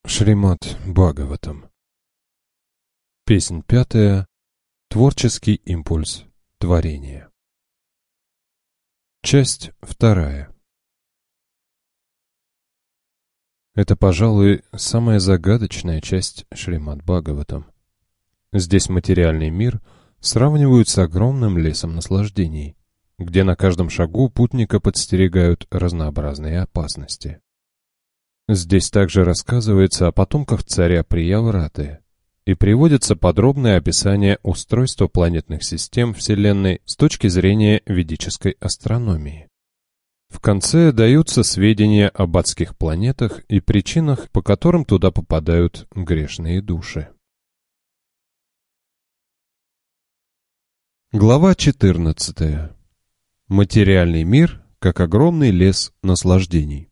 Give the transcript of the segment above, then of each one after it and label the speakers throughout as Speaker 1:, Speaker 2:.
Speaker 1: Шримад Бхагаватам. Песнь 5. Творческий импульс творения. Часть 2. Это, пожалуй, самая загадочная часть Шримад Бхагаватам. Здесь материальный мир сравнивают с огромным лесом наслаждений, где на каждом шагу путника подстерегают разнообразные опасности. Здесь также рассказывается о потомках царя Приявраты и приводится подробное описание устройства планетных систем Вселенной с точки зрения ведической астрономии. В конце даются сведения об адских планетах и причинах, по которым туда попадают грешные души. Глава 14. Материальный мир как огромный лес наслаждений.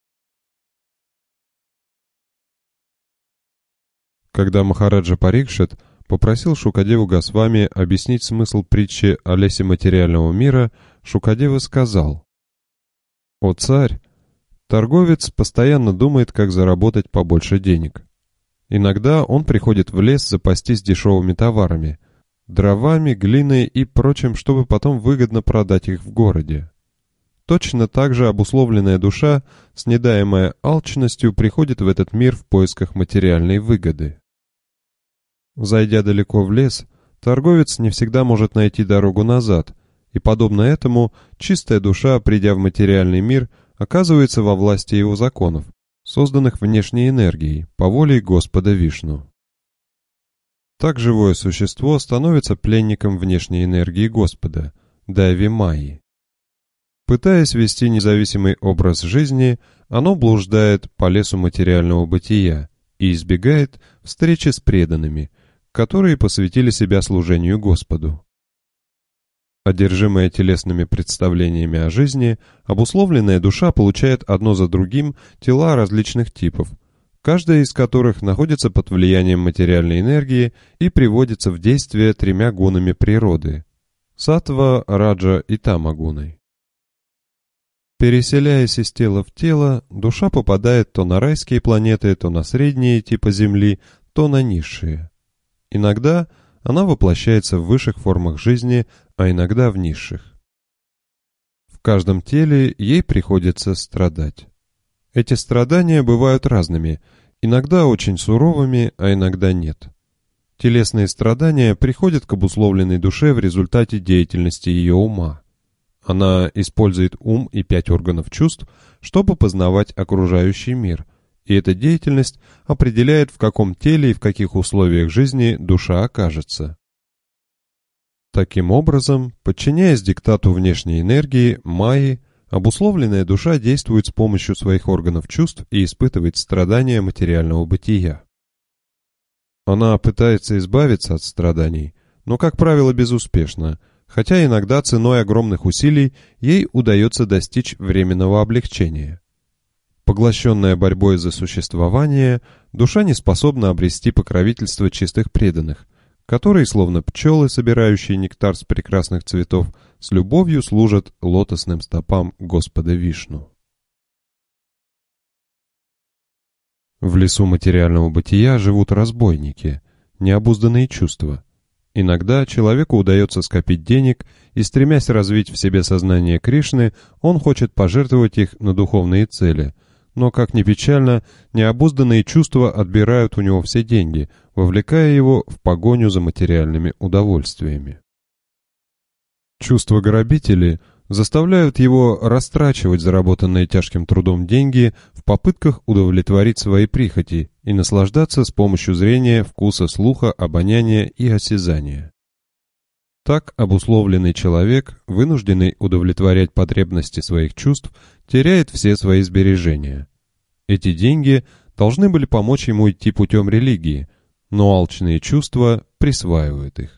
Speaker 1: Когда Махараджа Парикшит попросил Шукадеву Госвами объяснить смысл притчи о лесе материального мира, Шукадева сказал: «О царь, торговец постоянно думает, как заработать побольше денег. Иногда он приходит в лес запастись дешевыми товарами, дровами, глиной и прочим, чтобы потом выгодно продать их в городе. Точно так же обусловленная душа, снедаемая алчностью, приходит в этот мир в поисках материальной выгоды. Зайдя далеко в лес, торговец не всегда может найти дорогу назад, и, подобно этому, чистая душа, придя в материальный мир, оказывается во власти его законов, созданных внешней энергией, по воле Господа Вишну. Так живое существо становится пленником внешней энергии Господа, Дайви Майи. Пытаясь вести независимый образ жизни, оно блуждает по лесу материального бытия и избегает встречи с преданными, которые посвятили себя служению Господу. Одержимая телесными представлениями о жизни, обусловленная душа получает одно за другим тела различных типов, каждая из которых находится под влиянием материальной энергии и приводится в действие тремя гунами природы – саттва, раджа и тама-гуной. Переселяясь из тела в тело, душа попадает то на райские планеты, то на средние типа Земли, то на низшие. Иногда она воплощается в высших формах жизни, а иногда в низших. В каждом теле ей приходится страдать. Эти страдания бывают разными, иногда очень суровыми, а иногда нет. Телесные страдания приходят к обусловленной душе в результате деятельности ее ума. Она использует ум и 5 органов чувств, чтобы познавать окружающий мир, и эта деятельность определяет, в каком теле и в каких условиях жизни душа окажется. Таким образом, подчиняясь диктату внешней энергии, майи, обусловленная душа действует с помощью своих органов чувств и испытывает страдания материального бытия. Она пытается избавиться от страданий, но, как правило, безуспешно, хотя иногда ценой огромных усилий ей удается достичь временного облегчения. Поглощенная борьбой за существование, душа не способна обрести покровительство чистых преданных, которые, словно пчелы, собирающие нектар с прекрасных цветов, с любовью служат лотосным стопам Господа Вишну. В лесу материального бытия живут разбойники, необузданные чувства. Иногда человеку удается скопить денег, и, стремясь развить в себе сознание Кришны, он хочет пожертвовать их на духовные цели. Но, как ни печально, необузданные чувства отбирают у него все деньги, вовлекая его в погоню за материальными удовольствиями. Чувства грабителей заставляют его растрачивать заработанные тяжким трудом деньги в попытках удовлетворить свои прихоти и наслаждаться с помощью зрения, вкуса, слуха, обоняния и осязания. Так обусловленный человек, вынужденный удовлетворять потребности своих чувств, теряет все свои сбережения. Эти деньги должны были помочь ему идти путем религии, но алчные чувства присваивают их.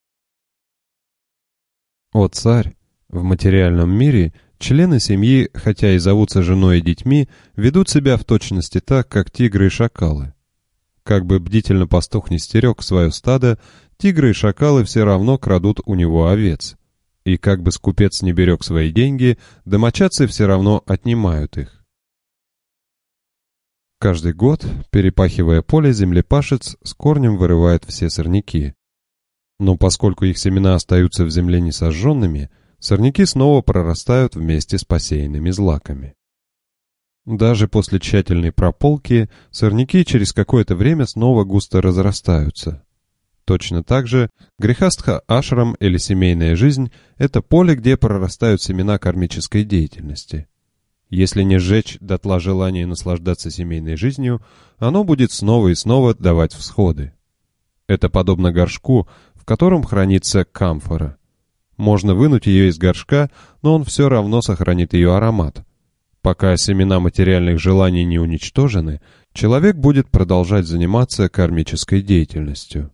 Speaker 1: О царь! В материальном мире члены семьи, хотя и зовутся женой и детьми, ведут себя в точности так, как тигры и шакалы. Как бы бдительно пастух не стерег свое стадо, тигры и шакалы все равно крадут у него овец. И как бы скупец не берег свои деньги, домочадцы все равно отнимают их. Каждый год, перепахивая поле, землепашец с корнем вырывает все сорняки. Но поскольку их семена остаются в земле несожженными, сорняки снова прорастают вместе с посеянными злаками. Даже после тщательной прополки сорняки через какое-то время снова густо разрастаются. Точно так же грехастха ашрам или семейная жизнь – это поле, где прорастают семена кармической деятельности. Если не сжечь дотла желание наслаждаться семейной жизнью, оно будет снова и снова давать всходы. Это подобно горшку, в котором хранится камфора. Можно вынуть ее из горшка, но он все равно сохранит ее аромат. Пока семена материальных желаний не уничтожены, человек будет продолжать заниматься кармической деятельностью.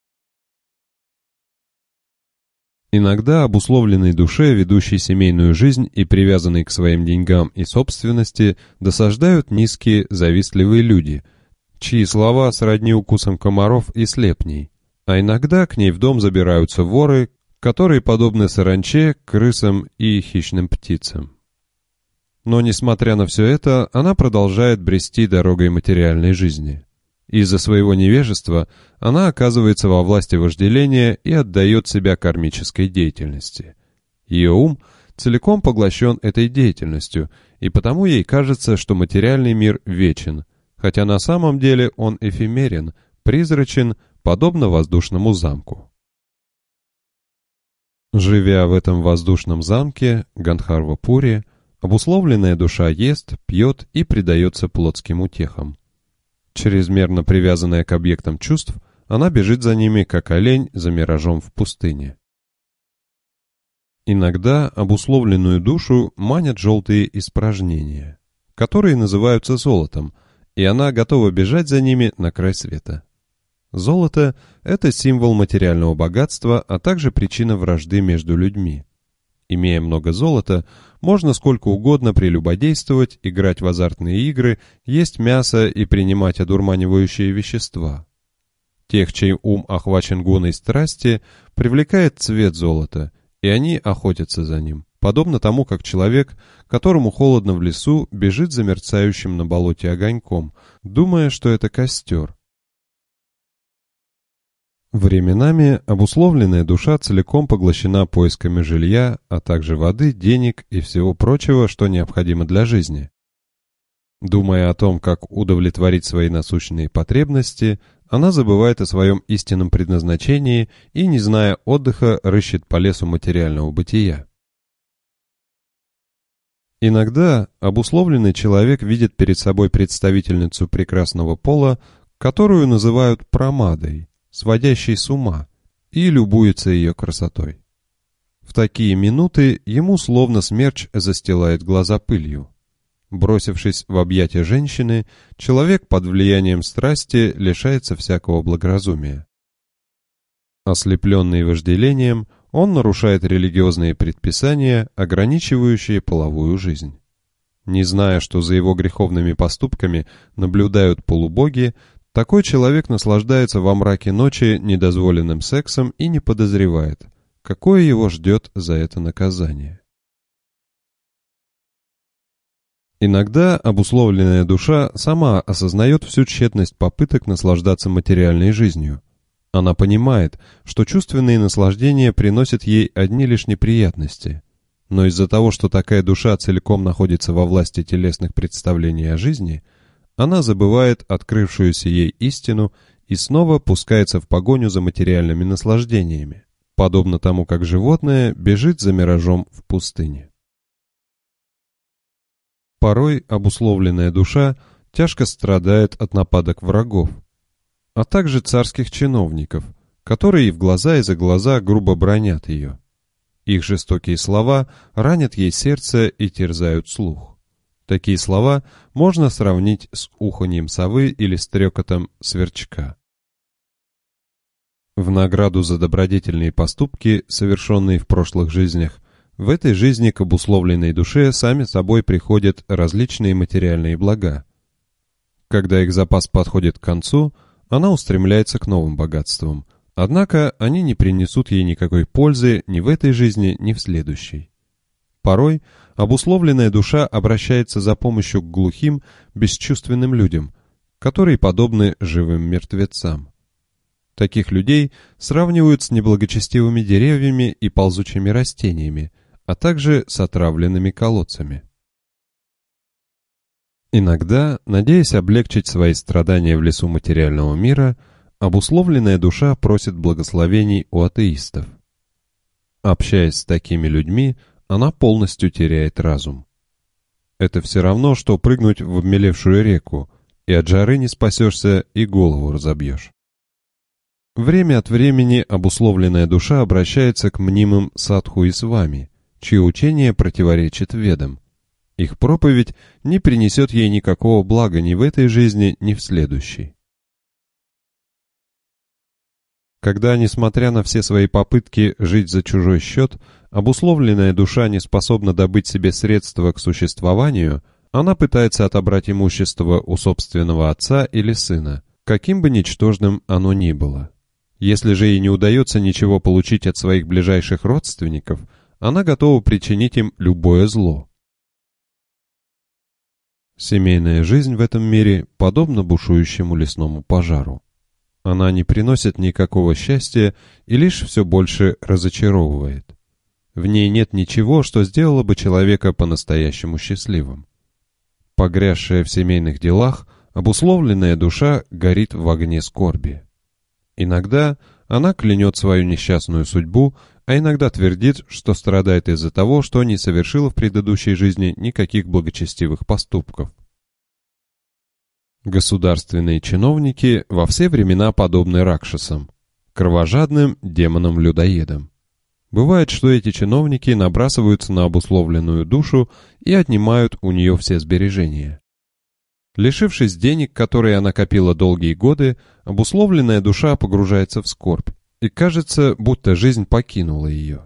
Speaker 1: Иногда обусловленной душе, ведущей семейную жизнь и привязанной к своим деньгам и собственности, досаждают низкие, завистливые люди, чьи слова сродни укусам комаров и слепней, а иногда к ней в дом забираются воры, которые подобны саранче, крысам и хищным птицам. Но, несмотря на все это, она продолжает брести дорогой материальной жизни. Из-за своего невежества она оказывается во власти вожделения и отдает себя кармической деятельности. Ее ум целиком поглощен этой деятельностью, и потому ей кажется, что материальный мир вечен, хотя на самом деле он эфемерен, призрачен, подобно воздушному замку. Живя в этом воздушном замке, Гандхарва-Пури, обусловленная душа ест, пьет и предается плотским утехам. Чрезмерно привязанная к объектам чувств, она бежит за ними, как олень за миражом в пустыне. Иногда обусловленную душу манят желтые испражнения, которые называются золотом, и она готова бежать за ними на край света. Золото – это символ материального богатства, а также причина вражды между людьми. Имея много золота, можно сколько угодно прелюбодействовать, играть в азартные игры, есть мясо и принимать одурманивающие вещества. Тех, чей ум охвачен гоной страсти, привлекает цвет золота, и они охотятся за ним, подобно тому, как человек, которому холодно в лесу, бежит за мерцающим на болоте огоньком, думая, что это костер. Временами обусловленная душа целиком поглощена поисками жилья, а также воды, денег и всего прочего, что необходимо для жизни. Думая о том, как удовлетворить свои насущные потребности, она забывает о своем истинном предназначении и, не зная отдыха, рыщет по лесу материального бытия. Иногда обусловленный человек видит перед собой представительницу прекрасного пола, которую называют прамадой, сводящей с ума, и любуется ее красотой. В такие минуты ему словно смерч застилает глаза пылью. Бросившись в объятия женщины, человек под влиянием страсти лишается всякого благоразумия. Ослепленный вожделением, он нарушает религиозные предписания, ограничивающие половую жизнь. Не зная, что за его греховными поступками наблюдают полубоги, такой человек наслаждается во мраке ночи недозволенным сексом и не подозревает, какое его ждет за это наказание. Иногда обусловленная душа сама осознает всю тщетность попыток наслаждаться материальной жизнью. Она понимает, что чувственные наслаждения приносят ей одни лишь неприятности, но из-за того, что такая душа целиком находится во власти телесных представлений о жизни, она забывает открывшуюся ей истину и снова пускается в погоню за материальными наслаждениями, подобно тому, как животное бежит за миражом в пустыне. Порой обусловленная душа тяжко страдает от нападок врагов, а также царских чиновников, которые в глаза и за глаза грубо бранят ее. Их жестокие слова ранят ей сердце и терзают слух. Такие слова можно сравнить с уханьем совы или стрекотом сверчка. В награду за добродетельные поступки, совершенные в прошлых жизнях, в этой жизни к обусловленной душе сами собой приходят различные материальные блага. Когда их запас подходит к концу, она устремляется к новым богатствам, однако они не принесут ей никакой пользы ни в этой жизни, ни в следующей. Порой обусловленная душа обращается за помощью к глухим, бесчувственным людям, которые подобны живым мертвецам. Таких людей сравнивают с неблагочестивыми деревьями и ползучими растениями, а также с отравленными колодцами. Иногда, надеясь облегчить свои страдания в лесу материального мира, обусловленная душа просит благословений у атеистов. Общаясь с такими людьми, она полностью теряет разум. Это все равно, что прыгнуть в обмелевшую реку, и от жары не спасешься, и голову разобьешь. Время от времени обусловленная душа обращается к мнимым садху и свами, чье учение противоречит ведам. Их проповедь не принесет ей никакого блага ни в этой жизни, ни в следующей. Когда, несмотря на все свои попытки жить за чужой счет, обусловленная душа не способна добыть себе средства к существованию, она пытается отобрать имущество у собственного отца или сына, каким бы ничтожным оно ни было. Если же ей не удается ничего получить от своих ближайших родственников, она готова причинить им любое зло. Семейная жизнь в этом мире подобна бушующему лесному пожару. Она не приносит никакого счастья и лишь все больше разочаровывает. В ней нет ничего, что сделало бы человека по-настоящему счастливым. Погрязшая в семейных делах, обусловленная душа горит в огне скорби. Иногда она клянет свою несчастную судьбу, а иногда твердит, что страдает из-за того, что не совершила в предыдущей жизни никаких благочестивых поступков. Государственные чиновники во все времена подобны ракшасам, кровожадным демонам-людоедам. Бывает, что эти чиновники набрасываются на обусловленную душу и отнимают у нее все сбережения. Лишившись денег, которые она копила долгие годы, обусловленная душа погружается в скорбь, и кажется, будто жизнь покинула ее.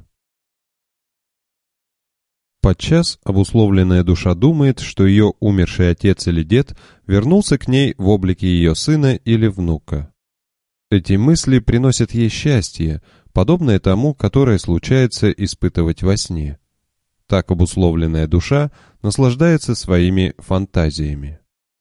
Speaker 1: Подчас обусловленная душа думает, что ее умерший отец или дед вернулся к ней в облике ее сына или внука. Эти мысли приносят ей счастье, подобное тому, которое случается испытывать во сне. Так обусловленная душа наслаждается своими фантазиями.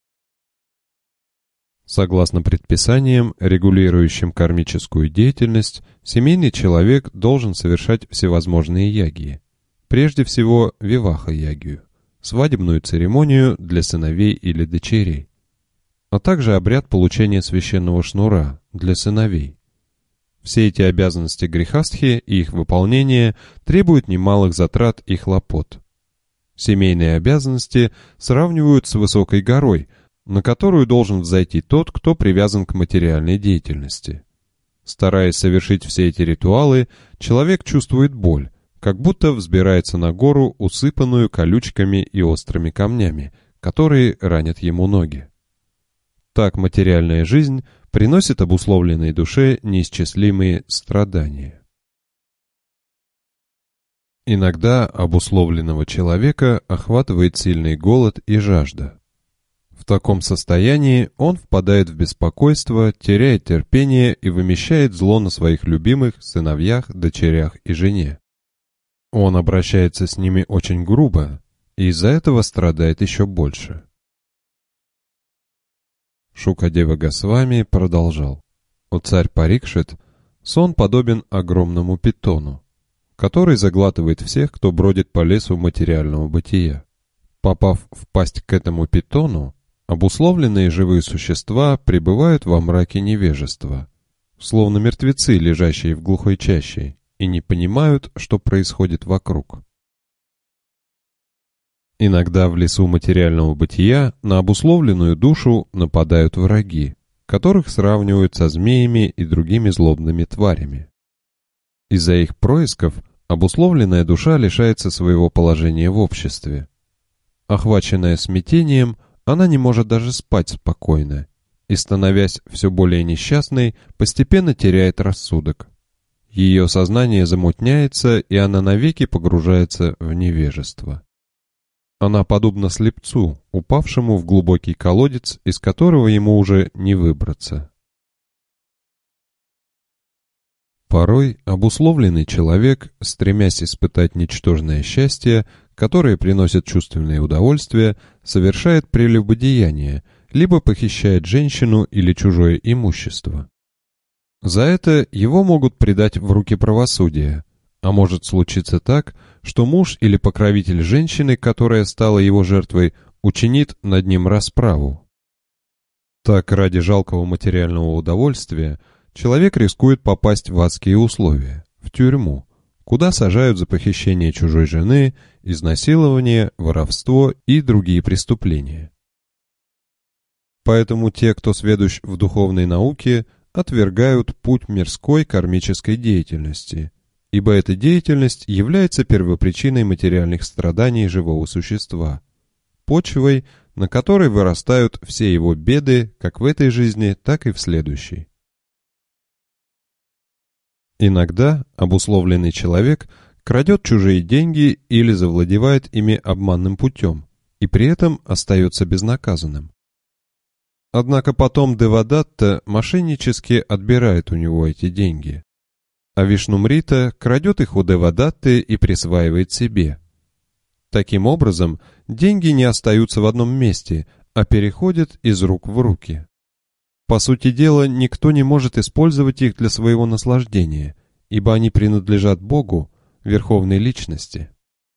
Speaker 1: Согласно предписаниям, регулирующим кармическую деятельность, семейный человек должен совершать всевозможные ягьи. Прежде всего, виваха-ягью, свадебную церемонию для сыновей или дочерей, а также обряд получения священного шнура для сыновей. Все эти обязанности грехастхи и их выполнение требуют немалых затрат и хлопот. Семейные обязанности сравнивают с высокой горой, на которую должен взойти тот, кто привязан к материальной деятельности. Стараясь совершить все эти ритуалы, человек чувствует боль, как будто взбирается на гору, усыпанную колючками и острыми камнями, которые ранят ему ноги. Так материальная жизнь приносит обусловленной душе неисчислимые страдания. Иногда обусловленного человека охватывает сильный голод и жажда. В таком состоянии он впадает в беспокойство, теряет терпение и вымещает зло на своих любимых сыновьях, дочерях и жене. Он обращается с ними очень грубо, и из-за этого страдает еще больше. Шукадева Госвами продолжал. «О царь Парикшит, сон подобен огромному питону, который заглатывает всех, кто бродит по лесу материального бытия. Попав в пасть к этому питону, обусловленные живые существа пребывают во мраке невежества, словно мертвецы, лежащие в глухой чаще, и не понимают, что происходит вокруг. Иногда в лесу материального бытия на обусловленную душу нападают враги, которых сравнивают со змеями и другими злобными тварями. Из-за их происков обусловленная душа лишается своего положения в обществе. Охваченная смятением, она не может даже спать спокойно, и, становясь все более несчастной, постепенно теряет рассудок. Ее сознание замутняется, и она навеки погружается в невежество. Она подобна слепцу, упавшему в глубокий колодец, из которого ему уже не выбраться. Порой обусловленный человек, стремясь испытать ничтожное счастье, которое приносит чувственное удовольствие, совершает прелюбодеяние, либо похищает женщину или чужое имущество. За это его могут предать в руки правосудия, а может случиться так, что муж или покровитель женщины, которая стала его жертвой, учинит над ним расправу. Так, ради жалкого материального удовольствия, человек рискует попасть в адские условия, в тюрьму, куда сажают за похищение чужой жены, изнасилование, воровство и другие преступления. Поэтому те, кто сведущ в духовной науке, отвергают путь мирской кармической деятельности, ибо эта деятельность является первопричиной материальных страданий живого существа, почвой, на которой вырастают все его беды как в этой жизни, так и в следующей. Иногда обусловленный человек крадет чужие деньги или завладевает ими обманным путем, и при этом остается безнаказанным. Однако потом Девадатта мошеннически отбирает у него эти деньги, а Вишнумрита крадет их у Девадатты и присваивает себе. Таким образом, деньги не остаются в одном месте, а переходят из рук в руки. По сути дела, никто не может использовать их для своего наслаждения, ибо они принадлежат Богу, Верховной Личности.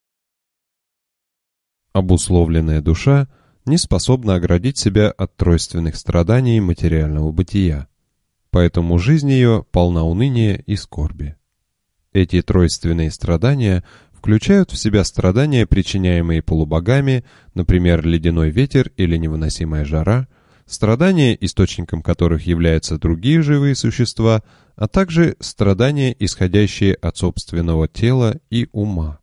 Speaker 1: Обусловленная душа не способна оградить себя от тройственных страданий материального бытия, поэтому жизнь ее полна уныния и скорби. Эти тройственные страдания включают в себя страдания, причиняемые полубогами, например, ледяной ветер или невыносимая жара, страдания, источником которых являются другие живые существа, а также страдания, исходящие от собственного тела и ума.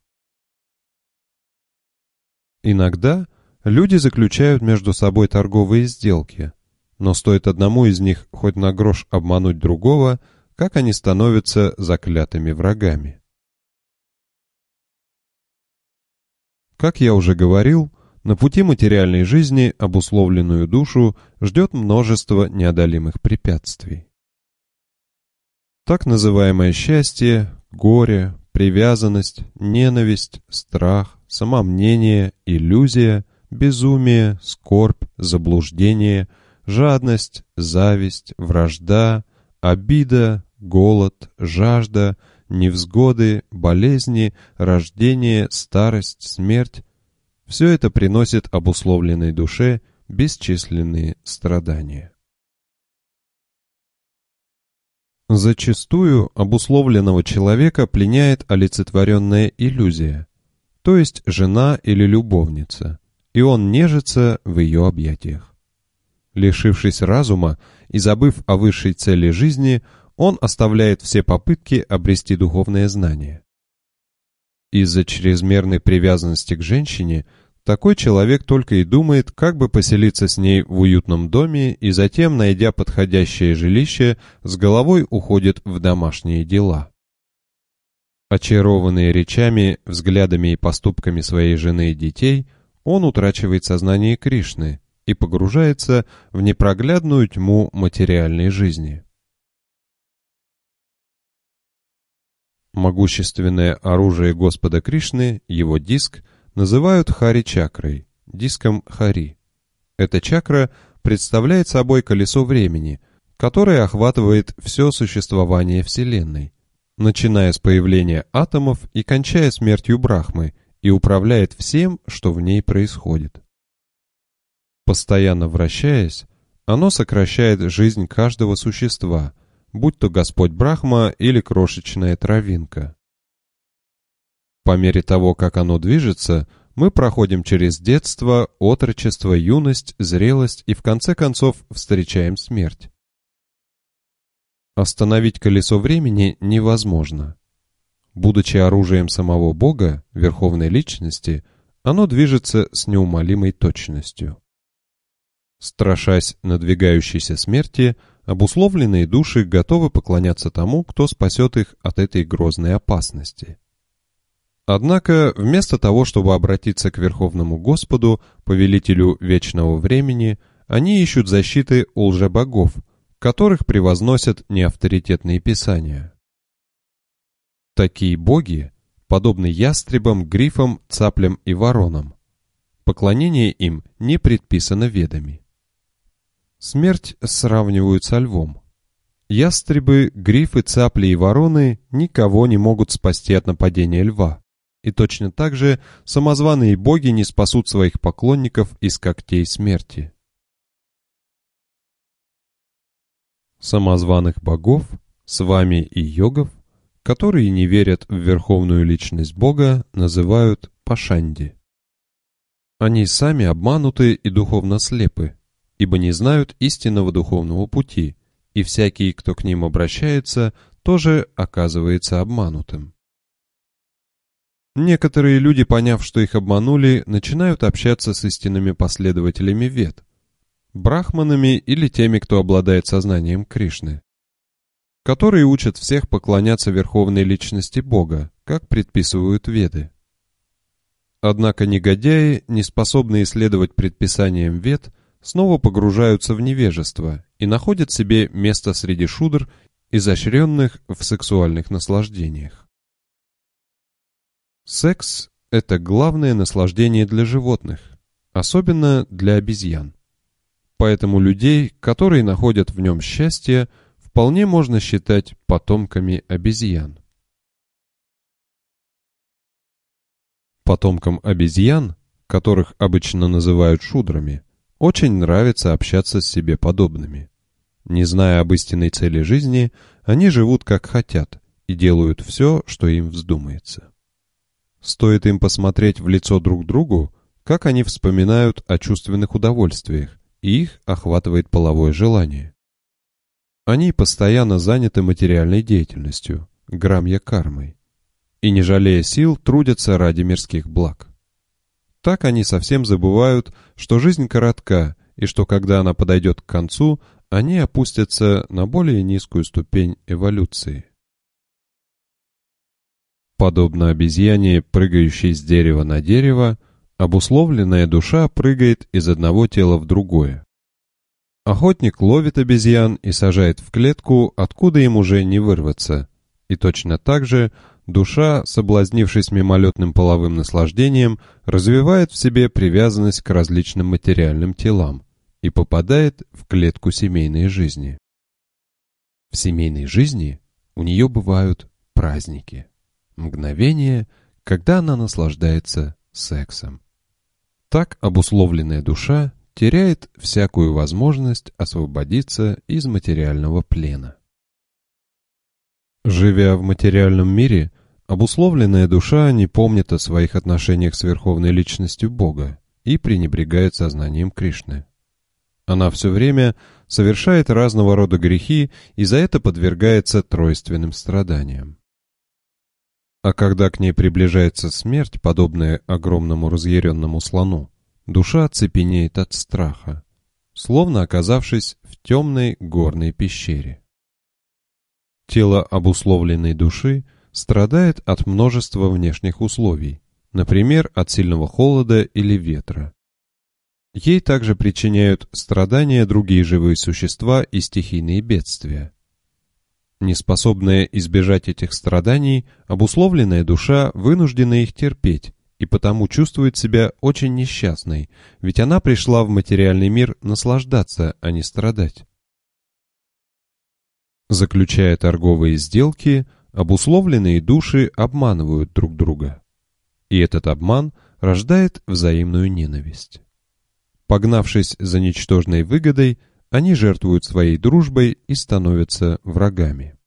Speaker 1: Иногда люди заключают между собой торговые сделки, но стоит одному из них хоть на грош обмануть другого, как они становятся заклятыми врагами. Как я уже говорил, на пути материальной жизни обусловленную душу ждет множество неодолимых препятствий. Так называемое счастье, горе, привязанность, ненависть, страх, самомнение, иллюзия, безумие, скорбь, заблуждение, жадность, зависть, вражда, обида, голод, жажда, невзгоды, болезни, рождение, старость, смерть — все это приносит обусловленной душе бесчисленные страдания. Зачастую обусловленного человека пленяет олицетворенная иллюзия, то есть жена или любовница, и он нежится в ее объятиях. Лишившись разума и забыв о высшей цели жизни, он оставляет все попытки обрести духовное знание. Из-за чрезмерной привязанности к женщине такой человек только и думает, как бы поселиться с ней в уютном доме и затем, найдя подходящее жилище, с головой уходит в домашние дела. Очарованный речами, взглядами и поступками своей жены и детей, он утрачивает сознание Кришны и погружается в непроглядную тьму материальной жизни. Могущественное оружие Господа Кришны, его диск, называют Хари-чакрой, диском Хари. Эта чакра представляет собой колесо времени, которое охватывает все существование Вселенной, начиная с появления атомов и кончая смертью Брахмы, и управляет всем, что в ней происходит. Постоянно вращаясь, оно сокращает жизнь каждого существа, будь то Господь Брахма или крошечная травинка. По мере того, как оно движется, мы проходим через детство, отрочество, юность, зрелость и в конце концов встречаем смерть. Остановить колесо времени невозможно. Будучи оружием самого Бога, Верховной Личности, оно движется с неумолимой точностью. Страшась надвигающейся смерти, обусловленные души готовы поклоняться тому, кто спасет их от этой грозной опасности. Однако, вместо того, чтобы обратиться к Верховному Господу, повелителю вечного времени, они ищут защиты у лжебогов, которых превозносят неавторитетные писания. Такие боги, подобны ястребам, грифам, цаплям и воронам. Поклонение им не предписано ведами. Смерть сравнивают со львом. Ястребы, грифы, цапли и вороны никого не могут спасти от нападения льва. И точно так же самозваные боги не спасут своих поклонников из когтей смерти. Самозваных богов, свами и йогов, которые не верят в верховную личность Бога, называют пашанди. Они сами обмануты и духовно слепы, ибо не знают истинного духовного пути, и всякий, кто к ним обращается, тоже оказывается обманутым. Некоторые люди, поняв, что их обманули, начинают общаться с истинными последователями Вед, брахманами или теми, кто обладает сознанием Кришны, которые учат всех поклоняться верховной личности Бога, как предписывают Веды. Однако негодяи, не способные следовать предписаниям Вед, снова погружаются в невежество и находят себе место среди шудр, изощренных в сексуальных наслаждениях. Секс – это главное наслаждение для животных, особенно для обезьян. Поэтому людей, которые находят в нем счастье, вполне можно считать потомками обезьян. Потомкам обезьян, которых обычно называют шудрами, очень нравится общаться с себе подобными. Не зная об истинной цели жизни, они живут как хотят и делают все, что им вздумается. Стоит им посмотреть в лицо друг другу, как они вспоминают о чувственных удовольствиях, и их охватывает половое желание. Они постоянно заняты материальной деятельностью, грамья-кармой, и, не жалея сил, трудятся ради мирских благ. Так они совсем забывают, что жизнь коротка, и что когда она подойдет к концу, они опустятся на более низкую ступень эволюции. Подобно обезьяне, прыгающей с дерева на дерево, обусловленная душа прыгает из одного тела в другое. Охотник ловит обезьян и сажает в клетку, откуда им уже не вырваться. И точно так же душа, соблазнившись мимолетным половым наслаждением, развивает в себе привязанность к различным материальным телам и попадает в клетку семейной жизни. В семейной жизни у нее бывают праздники. Мгновение, когда она наслаждается сексом. Так обусловленная душа теряет всякую возможность освободиться из материального плена. Живя в материальном мире, обусловленная душа не помнит о своих отношениях с Верховной Личностью Бога и пренебрегает сознанием Кришны. Она все время совершает разного рода грехи и за это подвергается тройственным страданиям. А когда к ней приближается смерть, подобная огромному разъяренному слону, душа цепенеет от страха, словно оказавшись в темной горной пещере. Тело обусловленной души страдает от множества внешних условий, например, от сильного холода или ветра. Ей также причиняют страдания другие живые существа и стихийные бедствия. Неспособная избежать этих страданий, обусловленная душа вынуждена их терпеть и потому чувствует себя очень несчастной, ведь она пришла в материальный мир наслаждаться, а не страдать. Заключая торговые сделки, обусловленные души обманывают друг друга. И этот обман рождает взаимную ненависть. Погнавшись за ничтожной выгодой, они жертвуют своей дружбой и становятся врагами.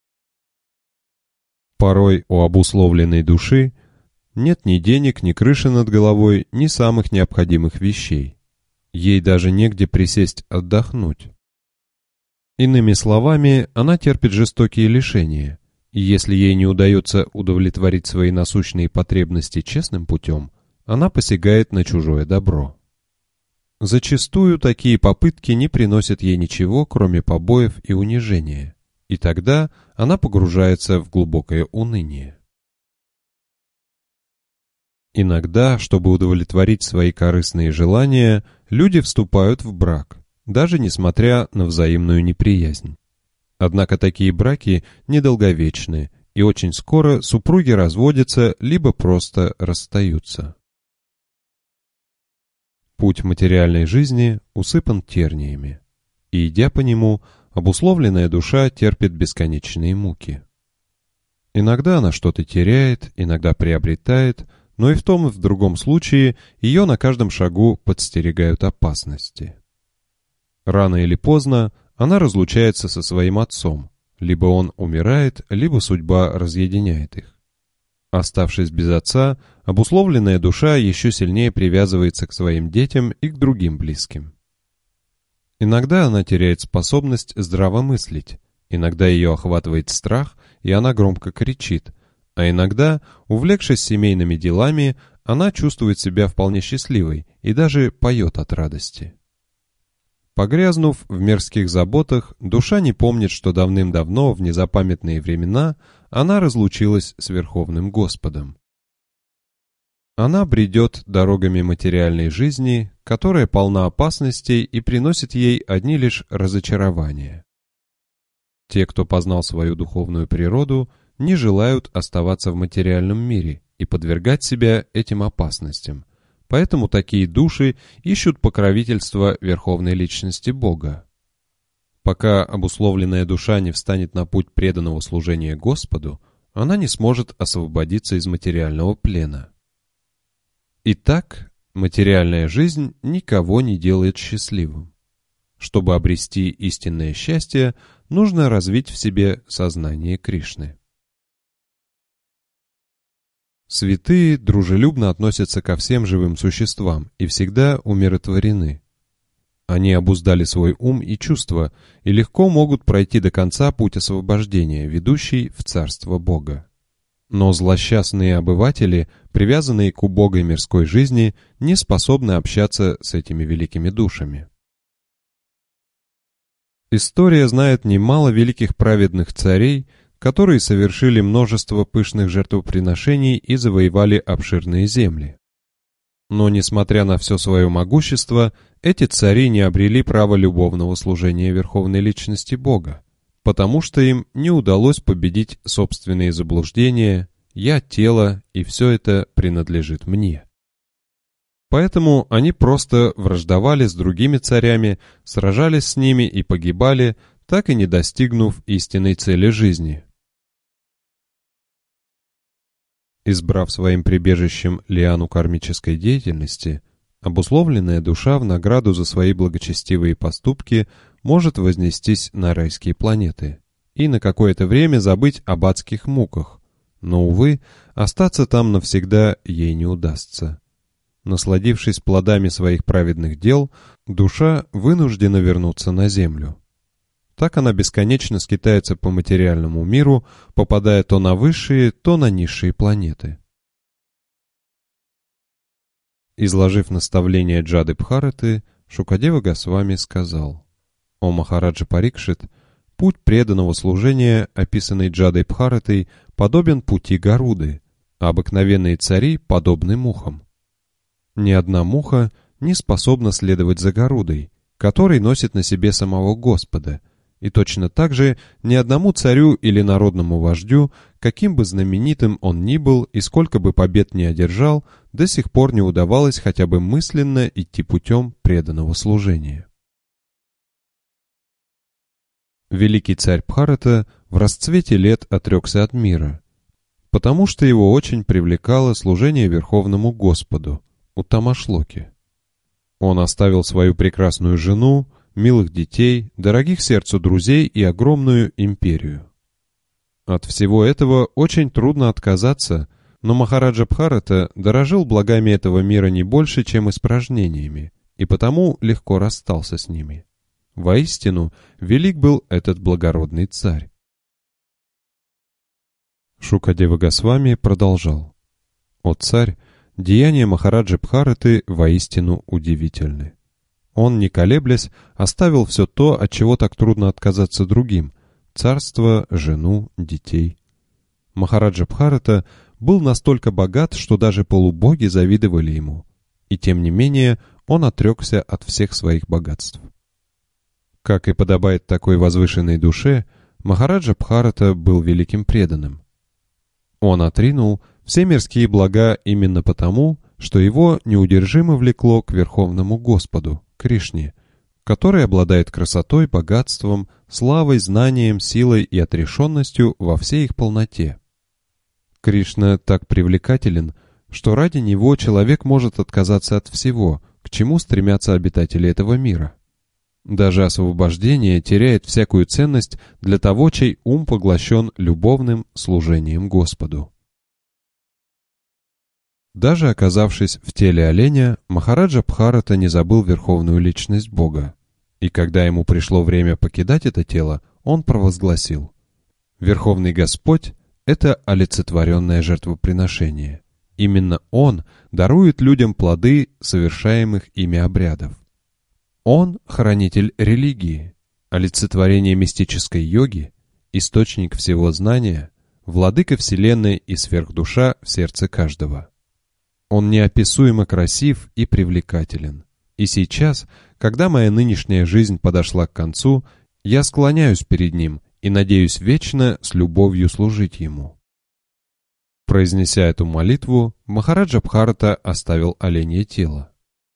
Speaker 1: Порой у обусловленной души нет ни денег, ни крыши над головой, ни самых необходимых вещей. Ей даже негде присесть отдохнуть. Иными словами, она терпит жестокие лишения, и если ей не удается удовлетворить свои насущные потребности честным путем, она посягает на чужое добро. Зачастую такие попытки не приносят ей ничего, кроме побоев и унижения, и тогда она погружается в глубокое уныние. Иногда, чтобы удовлетворить свои корыстные желания, люди вступают в брак, даже несмотря на взаимную неприязнь. Однако такие браки недолговечны и очень скоро супруги разводятся, либо просто расстаются. Путь материальной жизни усыпан терниями, и, идя по нему, обусловленная душа терпит бесконечные муки. Иногда она что-то теряет, иногда приобретает, но и в том, и в другом случае ее на каждом шагу подстерегают опасности. Рано или поздно она разлучается со своим отцом, либо он умирает, либо судьба разъединяет их. Оставшись без отца, обусловленная душа еще сильнее привязывается к своим детям и к другим близким. Иногда она теряет способность здраво мыслить, иногда ее охватывает страх, и она громко кричит, а иногда, увлекшись семейными делами, она чувствует себя вполне счастливой и даже поет от радости. Погрязнув в мирских заботах, душа не помнит, что давным-давно, в незапамятные времена, она разлучилась с Верховным Господом. Она бредет дорогами материальной жизни, которая полна опасностей и приносит ей одни лишь разочарования. Те, кто познал свою духовную природу, не желают оставаться в материальном мире и подвергать себя этим опасностям, поэтому такие души ищут покровительства Верховной Личности Бога. Пока обусловленная душа не встанет на путь преданного служения Господу, она не сможет освободиться из материального плена. Итак, материальная жизнь никого не делает счастливым. Чтобы обрести истинное счастье, нужно развить в себе сознание Кришны. Святые дружелюбно относятся ко всем живым существам и всегда умиротворены. Они обуздали свой ум и чувства и легко могут пройти до конца путь освобождения, ведущий в Царство Бога. Но злосчастные обыватели, привязанные к убогой мирской жизни, не способны общаться с этими великими душами. История знает немало великих праведных царей, которые совершили множество пышных жертвоприношений и завоевали обширные земли. Но, несмотря на все свое могущество, эти цари не обрели право любовного служения Верховной Личности Бога, потому что им не удалось победить собственные заблуждения «я тело, и все это принадлежит мне». Поэтому они просто враждовали с другими царями, сражались с ними и погибали, так и не достигнув истинной цели жизни. Избрав своим прибежищем лиану кармической деятельности, обусловленная душа в награду за свои благочестивые поступки может вознестись на райские планеты и на какое-то время забыть об адских муках, но, увы, остаться там навсегда ей не удастся. Насладившись плодами своих праведных дел, душа вынуждена вернуться на землю. Так она бесконечно скитается по материальному миру, попадая то на высшие, то на низшие планеты. Изложив наставление Джады Бхараты, Шукадева Госвами сказал: «О Махараджа Парикшит, путь преданного служения, описанный Джадой Бхаратой, подобен пути Гаруды, а обыкновенные цари подобны мухам. Ни одна муха не способна следовать за Гарудой, который носит на себе самого Господа, и точно так же ни одному царю или народному вождю, каким бы знаменитым он ни был и сколько бы побед ни одержал, до сих пор не удавалось хотя бы мысленно идти путем преданного служения». Великий царь Бхарата в расцвете лет отрекся от мира, потому что его очень привлекало служение Верховному Господу, Уттамашлоке. Он оставил свою прекрасную жену, милых детей, дорогих сердцу друзей и огромную империю. От всего этого очень трудно отказаться, но Махараджа Бхарата дорожил благами этого мира не больше, чем испражнениями, и потому легко расстался с ними. Воистину, велик был этот благородный царь. Шукадева Госвами продолжал: «О царь, деяния Махараджи Бхараты воистину удивительны. Он, не колеблясь, оставил все то, от чего так трудно отказаться другим — царство, жену, детей. Махараджа Бхарата был настолько богат, что даже полубоги завидовали ему, и тем не менее он отрекся от всех своих богатств. Как и подобает такой возвышенной душе, Махараджа Бхарата был великим преданным, Он отринул все мирские блага именно потому, что его неудержимо влекло к Верховному Господу, Кришне, который обладает красотой, богатством, славой, знанием, силой и отрешенностью во всей их полноте. Кришна так привлекателен, что ради него человек может отказаться от всего, к чему стремятся обитатели этого мира. Даже освобождение теряет всякую ценность для того, чей ум поглощен любовным служением Господу. Даже оказавшись в теле оленя, Махараджа Бхарата не забыл верховную личность Бога. И когда ему пришло время покидать это тело, он провозгласил: «Верховный Господь — это олицетворенное жертвоприношение. Именно Он дарует людям плоды совершаемых ими обрядов. Он — хранитель религии, олицетворение мистической йоги, источник всего знания, владыка Вселенной и сверхдуша в сердце каждого. Он неописуемо красив и привлекателен. И сейчас, когда моя нынешняя жизнь подошла к концу, я склоняюсь перед Ним и надеюсь вечно с любовью служить Ему». Произнеся эту молитву, Махараджа Бхарата оставил оленье тело.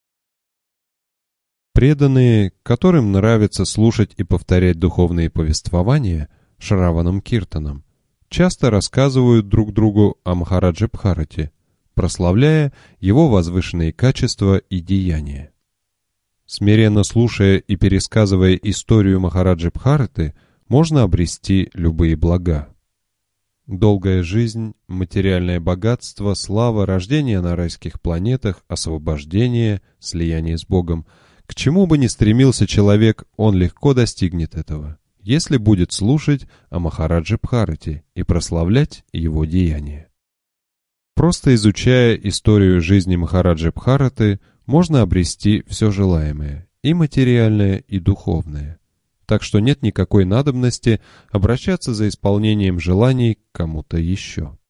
Speaker 1: Преданные, которым нравится слушать и повторять духовные повествования Шраванам Киртанам, часто рассказывают друг другу о Махараджа Бхарате, прославляя его возвышенные качества и деяния. Смиренно слушая и пересказывая историю Махараджи Бхараты, можно обрести любые блага. Долгая жизнь, материальное богатство, слава, рождение на райских планетах, освобождение, слияние с Богом. К чему бы ни стремился человек, он легко достигнет этого, если будет слушать о Махараджи Бхарате и прославлять его деяния. Просто изучая историю жизни Махараджи Бхараты, можно обрести все желаемое, и материальное, и духовное. Так что нет никакой надобности обращаться за исполнением желаний к кому-то еще.